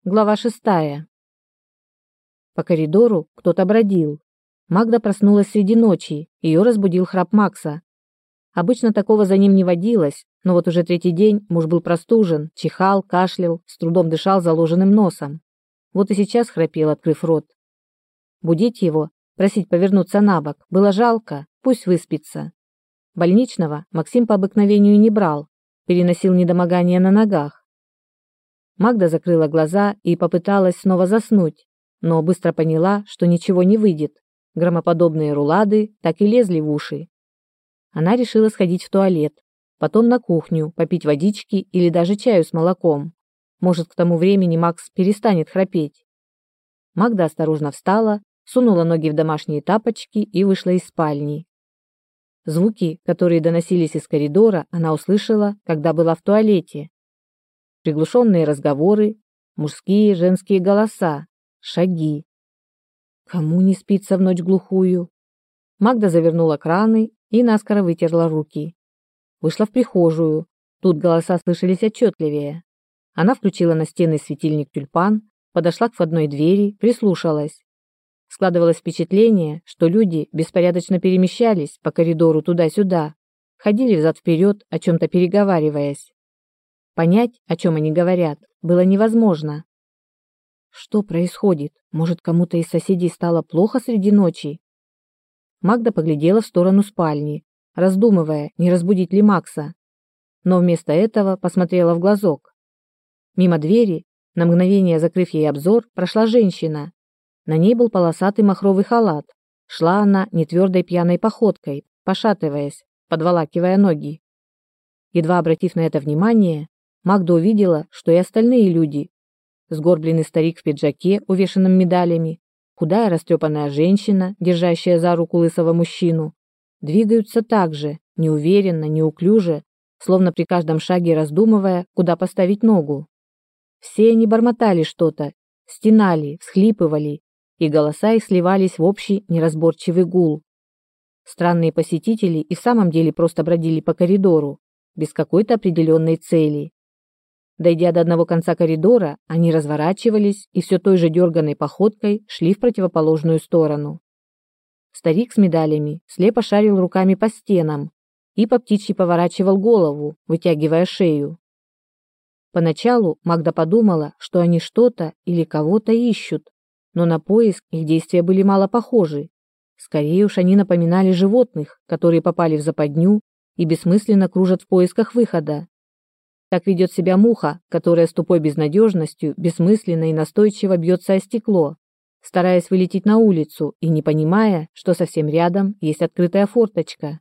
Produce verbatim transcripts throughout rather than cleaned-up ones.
Глава шестая. По коридору кто-то бродил. Магда проснулась среди ночи, ее разбудил храп Макса. Обычно такого за ним не водилось, но вот уже третий день муж был простужен, чихал, кашлял, с трудом дышал заложенным носом. Вот и сейчас храпел, открыв рот. Будить его, просить повернуться на бок, было жалко, пусть выспится. Больничного Максим по обыкновению не брал, переносил недомогание на ногах. Магда закрыла глаза и попыталась снова заснуть, но быстро поняла, что ничего не выйдет. Громоподобные рулады так и лезли в уши. Она решила сходить в туалет, потом на кухню, попить водички или даже чаю с молоком. Может, к тому времени Макс перестанет храпеть. Магда осторожно встала, сунула ноги в домашние тапочки и вышла из спальни. Звуки, которые доносились из коридора, она услышала, когда была в туалете. Приглушенные разговоры, мужские и женские голоса, шаги. Кому не спится в ночь глухую? Магда завернула краны и наскоро вытерла руки. Вышла в прихожую. Тут голоса слышались отчетливее. Она включила настенный светильник тюльпан, подошла к входной двери, прислушалась. Складывалось впечатление, что люди беспорядочно перемещались по коридору туда-сюда, ходили взад-вперед, о чем-то переговариваясь. Понять, о чем они говорят, было невозможно. Что происходит? Может, кому-то из соседей стало плохо среди ночи? Магда поглядела в сторону спальни, раздумывая, не разбудить ли Макса. Но вместо этого посмотрела в глазок. Мимо двери, на мгновение закрыв ей обзор, прошла женщина. На ней был полосатый махровый халат. Шла она нетвердой пьяной походкой, пошатываясь, подволакивая ноги. Едва обратив на это внимание, Магда увидела, что и остальные люди. Сгорбленный старик в пиджаке, увешанном медалями, худая растрепанная женщина, держащая за руку лысого мужчину, двигаются так же, неуверенно, неуклюже, словно при каждом шаге раздумывая, куда поставить ногу. Все они бормотали что-то, стенали, всхлипывали, и голоса их сливались в общий неразборчивый гул. Странные посетители и в самом деле просто бродили по коридору, без какой-то определенной цели. Дойдя до одного конца коридора, они разворачивались и все той же дерганной походкой шли в противоположную сторону. Старик с медалями слепо шарил руками по стенам и по птичьи поворачивал голову, вытягивая шею. Поначалу Магда подумала, что они что-то или кого-то ищут, но на поиск их действия были мало похожи. Скорее уж они напоминали животных, которые попали в западню и бессмысленно кружат в поисках выхода. Так ведет себя муха, которая с тупой безнадежностью, бессмысленно и настойчиво бьется о стекло, стараясь вылететь на улицу и не понимая, что совсем рядом есть открытая форточка.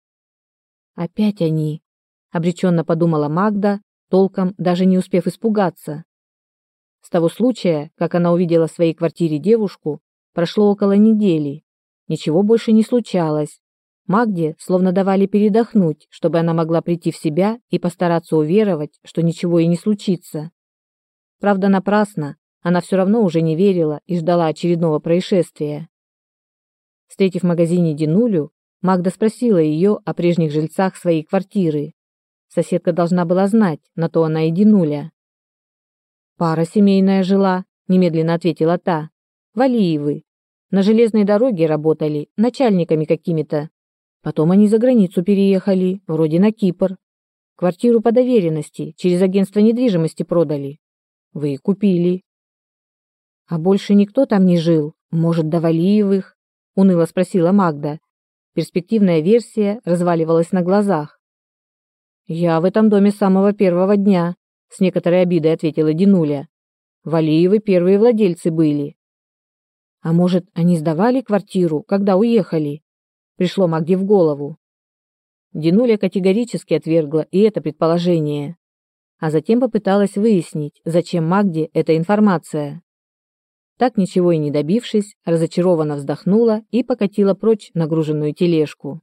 «Опять они», — обреченно подумала Магда, толком даже не успев испугаться. С того случая, как она увидела в своей квартире девушку, прошло около недели. Ничего больше не случалось. Магде словно давали передохнуть, чтобы она могла прийти в себя и постараться уверовать, что ничего и не случится. Правда, напрасно, она все равно уже не верила и ждала очередного происшествия. Встретив в магазине Динулю, Магда спросила ее о прежних жильцах своей квартиры. Соседка должна была знать, на то она и Динуля. «Пара семейная жила», — немедленно ответила та. «Валиевы. На железной дороге работали, начальниками какими-то. Потом они за границу переехали, вроде на Кипр. Квартиру по доверенности через агентство недвижимости продали. Вы купили». «А больше никто там не жил? Может, до Валиевых?» — уныло спросила Магда. Перспективная версия разваливалась на глазах. «Я в этом доме с самого первого дня», — с некоторой обидой ответила Динуля. «Валиевы первые владельцы были». «А может, они сдавали квартиру, когда уехали?» Пришло Магде в голову. Динуля категорически отвергла и это предположение, а затем попыталась выяснить, зачем Магде эта информация. Так, ничего и не добившись, разочарованно вздохнула и покатила прочь нагруженную тележку.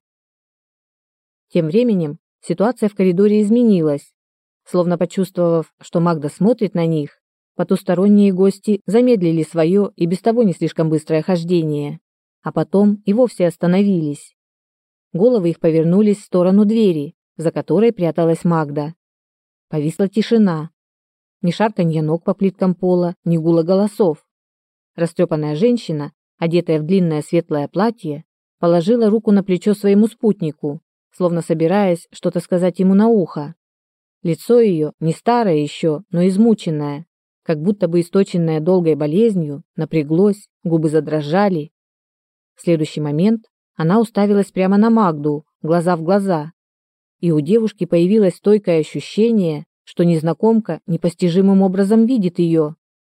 Тем временем ситуация в коридоре изменилась. Словно почувствовав, что Магда смотрит на них, потусторонние гости замедлили свое и без того не слишком быстрое хождение, а потом и вовсе остановились. Головы их повернулись в сторону двери, за которой пряталась Магда. Повисла тишина. Ни шарканья ног по плиткам пола, ни гула голосов. Растрепанная женщина, одетая в длинное светлое платье, положила руку на плечо своему спутнику, словно собираясь что-то сказать ему на ухо. Лицо ее, не старое еще, но измученное, как будто бы источенное долгой болезнью, напряглось, губы задрожали. В следующий момент она уставилась прямо на Магду, глаза в глаза, и у девушки появилось стойкое ощущение, что незнакомка непостижимым образом видит ее.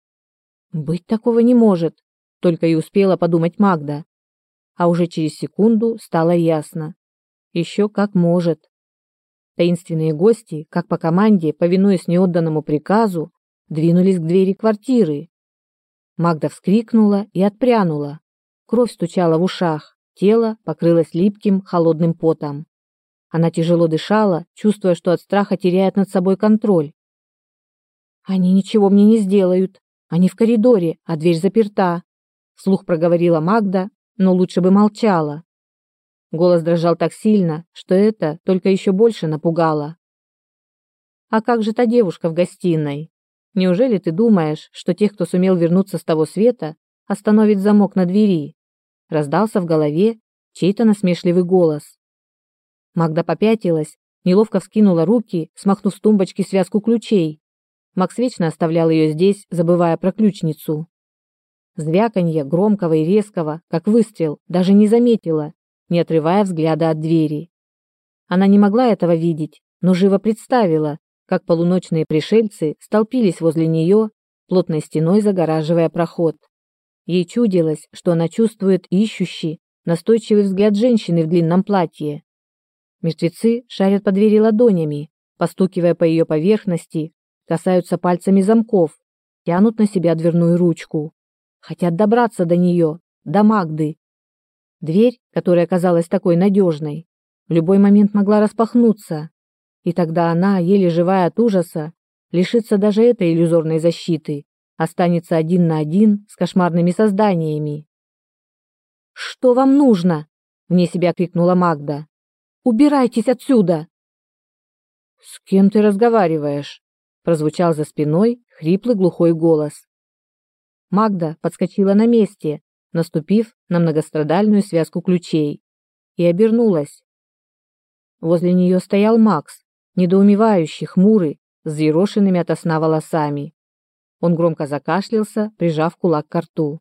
«Быть такого не может», — только и успела подумать Магда. А уже через секунду стало ясно. Еще как может. Таинственные гости, как по команде, повинуясь неотданному приказу, двинулись к двери квартиры. Магда вскрикнула и отпрянула. Кровь стучала в ушах, тело покрылось липким, холодным потом. Она тяжело дышала, чувствуя, что от страха теряет над собой контроль. «Они ничего мне не сделают. Они в коридоре, а дверь заперта», — вслух проговорила Магда, но лучше бы молчала. Голос дрожал так сильно, что это только еще больше напугало. «А как же та девушка в гостиной? Неужели ты думаешь, что тех, кто сумел вернуться с того света, остановит замок на двери?» Раздался в голове чей-то насмешливый голос. Магда попятилась, неловко вскинула руки, смахнув с тумбочки связку ключей. Макс вечно оставлял ее здесь, забывая про ключницу. Звяканье, громкого и резкого, как выстрел, даже не заметила, не отрывая взгляда от двери. Она не могла этого видеть, но живо представила, как полуночные пришельцы столпились возле нее, плотной стеной загораживая проход. Ей чудилось, что она чувствует ищущий, настойчивый взгляд женщины в длинном платье. Мертвецы шарят по двери ладонями, постукивая по ее поверхности, касаются пальцами замков, тянут на себя дверную ручку. Хотят добраться до нее, до Магды. Дверь, которая казалась такой надежной, в любой момент могла распахнуться, и тогда она, еле живая от ужаса, лишится даже этой иллюзорной защиты, останется один на один с кошмарными созданиями. «Что вам нужно?» — вне себя крикнула Магда. «Убирайтесь отсюда!» «С кем ты разговариваешь?» — прозвучал за спиной хриплый глухой голос. Магда подскочила на месте, наступив на многострадальную связку ключей, и обернулась. Возле нее стоял Макс, недоумевающий, хмурый, с взъерошенными ото сна волосами. Он громко закашлялся, прижав кулак к рту.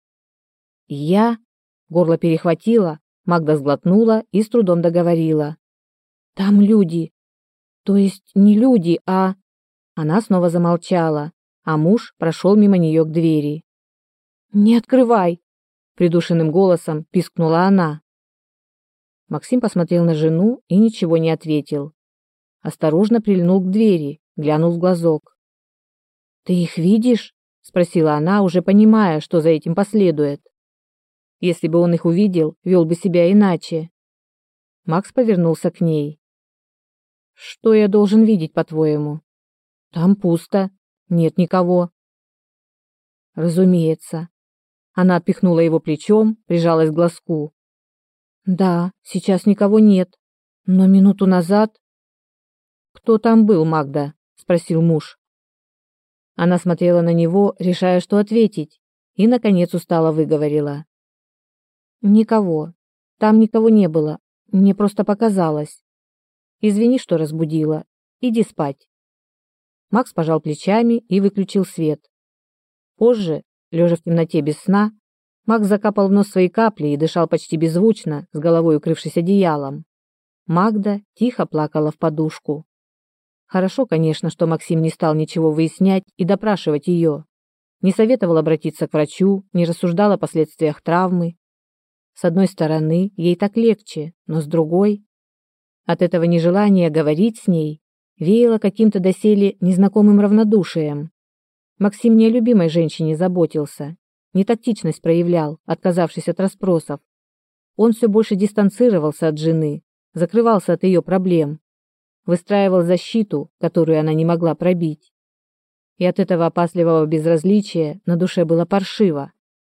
«Я?» — горло перехватило, Магда сглотнула и с трудом договорила. «Там люди. То есть не люди, а...» Она снова замолчала, а муж прошел мимо нее к двери. «Не открывай!» — придушенным голосом пискнула она. Максим посмотрел на жену и ничего не ответил. Осторожно прильнул к двери, глянул в глазок. «Ты их видишь?» — спросила она, уже понимая, что за этим последует. Если бы он их увидел, вел бы себя иначе. Макс повернулся к ней. «Что я должен видеть, по-твоему?» «Там пусто. Нет никого». «Разумеется». Она отпихнула его плечом, прижалась к глазку. «Да, сейчас никого нет. Но минуту назад...» «Кто там был, Магда?» — спросил муж. Она смотрела на него, решая, что ответить, и, наконец, устало выговорила. «Никого. Там никого не было. Мне просто показалось. Извини, что разбудила. Иди спать». Макс пожал плечами и выключил свет. Позже, лежа в темноте без сна, Макс закапал в нос свои капли и дышал почти беззвучно, с головой укрывшись одеялом. Магда тихо плакала в подушку. Хорошо, конечно, что Максим не стал ничего выяснять и допрашивать ее. Не советовал обратиться к врачу, не рассуждал о последствиях травмы. С одной стороны, ей так легче, но с другой... От этого нежелания говорить с ней веяло каким-то доселе незнакомым равнодушием. Максим не о любимой женщине заботился, не тактичность проявлял, отказавшись от расспросов. Он все больше дистанцировался от жены, закрывался от ее проблем, выстраивал защиту, которую она не могла пробить. И от этого опасливого безразличия на душе было паршиво.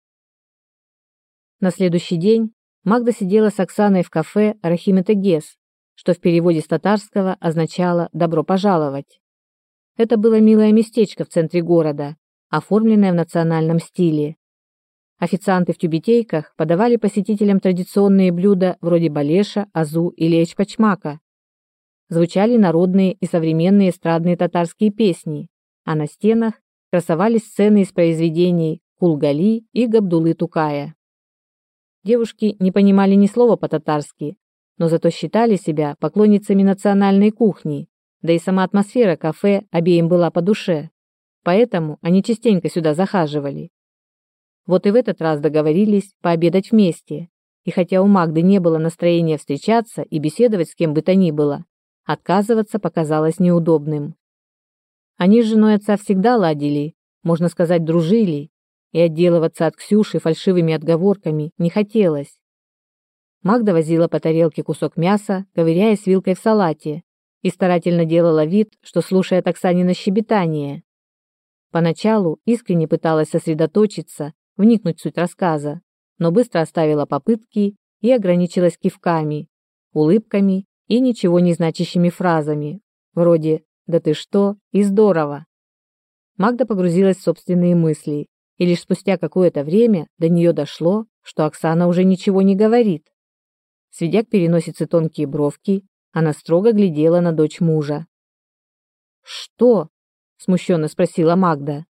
На следующий день Магда сидела с Оксаной в кафе «Арахимед Эгес», что в переводе с татарского означало «добро пожаловать». Это было милое местечко в центре города, оформленное в национальном стиле. Официанты в тюбетейках подавали посетителям традиционные блюда вроде балеша, азу или эчпочмака. Звучали народные и современные эстрадные татарские песни, а на стенах красовались сцены из произведений Кулгали и Габдуллы Тукая. Девушки не понимали ни слова по-татарски, но зато считали себя поклонницами национальной кухни, да и сама атмосфера кафе обеим была по душе, поэтому они частенько сюда захаживали. Вот и в этот раз договорились пообедать вместе, и хотя у Магды не было настроения встречаться и беседовать с кем бы то ни было, отказываться показалось неудобным. Они с женой отца всегда ладили, можно сказать, дружили, и отделываться от Ксюши фальшивыми отговорками не хотелось. Магда возила по тарелке кусок мяса, ковыряясь вилкой в салате, и старательно делала вид, что слушает Оксанина щебетание. Поначалу искренне пыталась сосредоточиться, вникнуть в суть рассказа, но быстро оставила попытки и ограничилась кивками, улыбками и ничего не значащими фразами, вроде «да ты что» и «здорово». Магда погрузилась в собственные мысли, и лишь спустя какое-то время до нее дошло, что Оксана уже ничего не говорит. Сведя к переносице тонкие бровки, она строго глядела на дочь мужа. «Что?» — смущенно спросила Магда.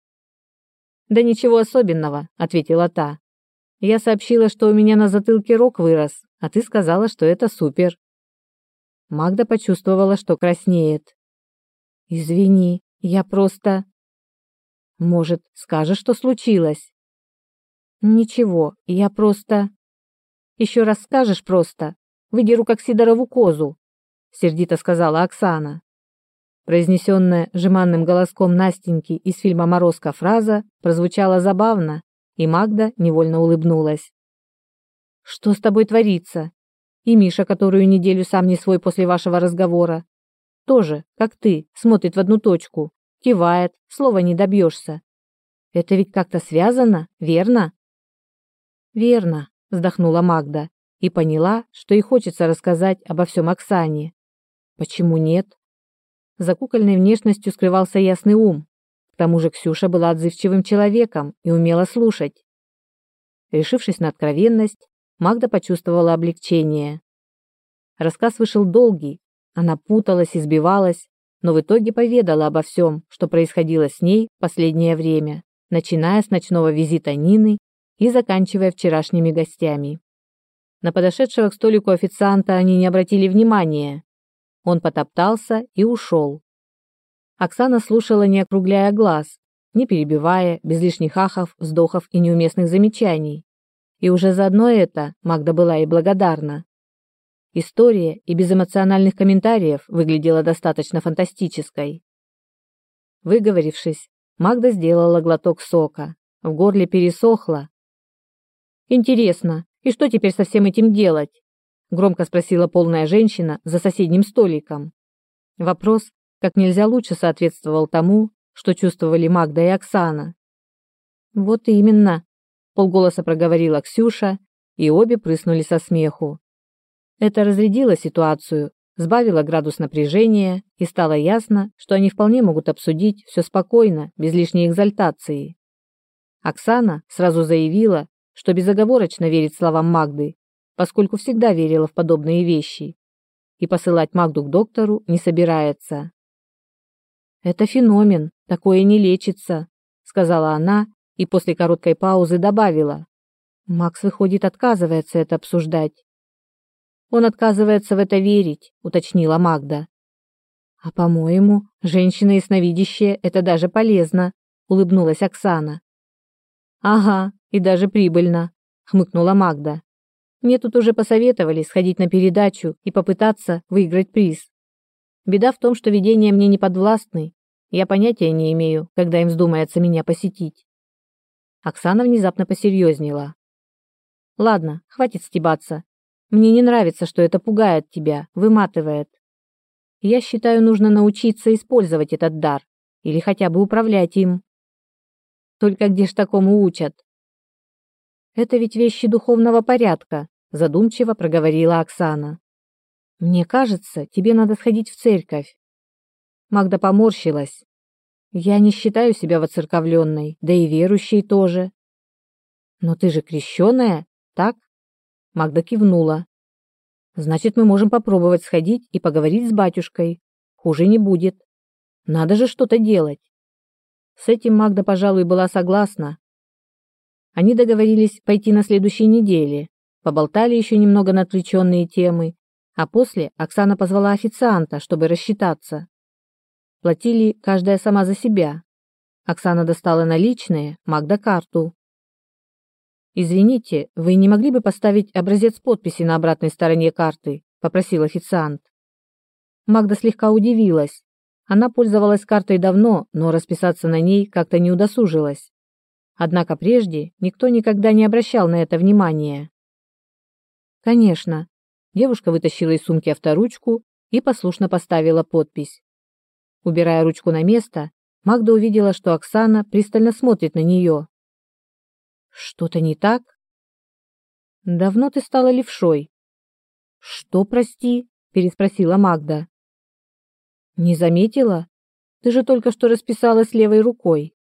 «Да ничего особенного», — ответила та. «Я сообщила, что у меня на затылке рог вырос, а ты сказала, что это супер». Магда почувствовала, что краснеет. «Извини, я просто...» «Может, скажешь, что случилось?» «Ничего, я просто...» «Еще раз скажешь просто, выдеру как Сидорову козу», — сердито сказала Оксана. Произнесенная жеманным голоском Настеньки из фильма «Морозко» фраза прозвучала забавно, и Магда невольно улыбнулась. «Что с тобой творится? И Миша, которую неделю сам не свой после вашего разговора, тоже, как ты, смотрит в одну точку, кивает, слова не добьешься. Это ведь как-то связано, верно?» «Верно», — вздохнула Магда и поняла, что ей хочется рассказать обо всем Оксане. Почему нет? За кукольной внешностью скрывался ясный ум. К тому же Ксюша была отзывчивым человеком и умела слушать. Решившись на откровенность, Магда почувствовала облегчение. Рассказ вышел долгий, она путалась и сбивалась, но в итоге поведала обо всем, что происходило с ней в последнее время, начиная с ночного визита Нины и заканчивая вчерашними гостями. На подошедшего к столику официанта они не обратили внимания. Он потоптался и ушел. Оксана слушала, не округляя глаз, не перебивая, без лишних ахов, вздохов и неуместных замечаний. И уже за одно это Магда была ей благодарна. История и без эмоциональных комментариев выглядела достаточно фантастической. Выговорившись, Магда сделала глоток сока. В горле пересохло. «Интересно, и что теперь со всем этим делать?» — громко спросила полная женщина за соседним столиком. Вопрос как нельзя лучше соответствовал тому, что чувствовали Магда и Оксана. «Вот именно», — полголоса проговорила Ксюша, и обе прыснули со смеху. Это разрядило ситуацию, сбавило градус напряжения, и стало ясно, что они вполне могут обсудить все спокойно, без лишней экзальтации. Оксана сразу заявила, что безоговорочно верит словам Магды, поскольку всегда верила в подобные вещи, и посылать Магду к доктору не собирается. «Это феномен, такое не лечится», — сказала она и после короткой паузы добавила. «Макс, выходит, отказывается это обсуждать». «Он отказывается в это верить», — уточнила Магда. «А по-моему, женщина ясновидящая — это даже полезно», — улыбнулась Оксана. «Ага, и даже прибыльно», — хмыкнула Магда. «Мне тут уже посоветовали сходить на передачу и попытаться выиграть приз. Беда в том, что видения мне не подвластны. Я понятия не имею, когда им вздумается меня посетить». Оксана внезапно посерьезнела. «Ладно, хватит стебаться. Мне не нравится, что это пугает тебя, выматывает. Я считаю, нужно научиться использовать этот дар или хотя бы управлять им». «Только где ж такому учат?» «Это ведь вещи духовного порядка», задумчиво проговорила Оксана. «Мне кажется, тебе надо сходить в церковь». Магда поморщилась. Я не считаю себя воцерковленной, да и верующей тоже. Но ты же крещеная, так? Магда кивнула. Значит, мы можем попробовать сходить и поговорить с батюшкой. Хуже не будет. Надо же что-то делать. С этим Магда, пожалуй, была согласна. Они договорились пойти на следующей неделе, поболтали еще немного на отвлеченные темы, а после Оксана позвала официанта, чтобы рассчитаться. Платили каждая сама за себя. Оксана достала наличные, Магда карту. «Извините, вы не могли бы поставить образец подписи на обратной стороне карты?» – попросил официант. Магда слегка удивилась. Она пользовалась картой давно, но расписаться на ней как-то не удосужилась. Однако прежде никто никогда не обращал на это внимания. Конечно. Девушка вытащила из сумки авторучку и послушно поставила подпись. Убирая ручку на место, Магда увидела, что Оксана пристально смотрит на нее. «Что-то не так?» «Давно ты стала левшой?» «Что, прости?» – переспросила Магда. «Не заметила? Ты же только что расписалась левой рукой».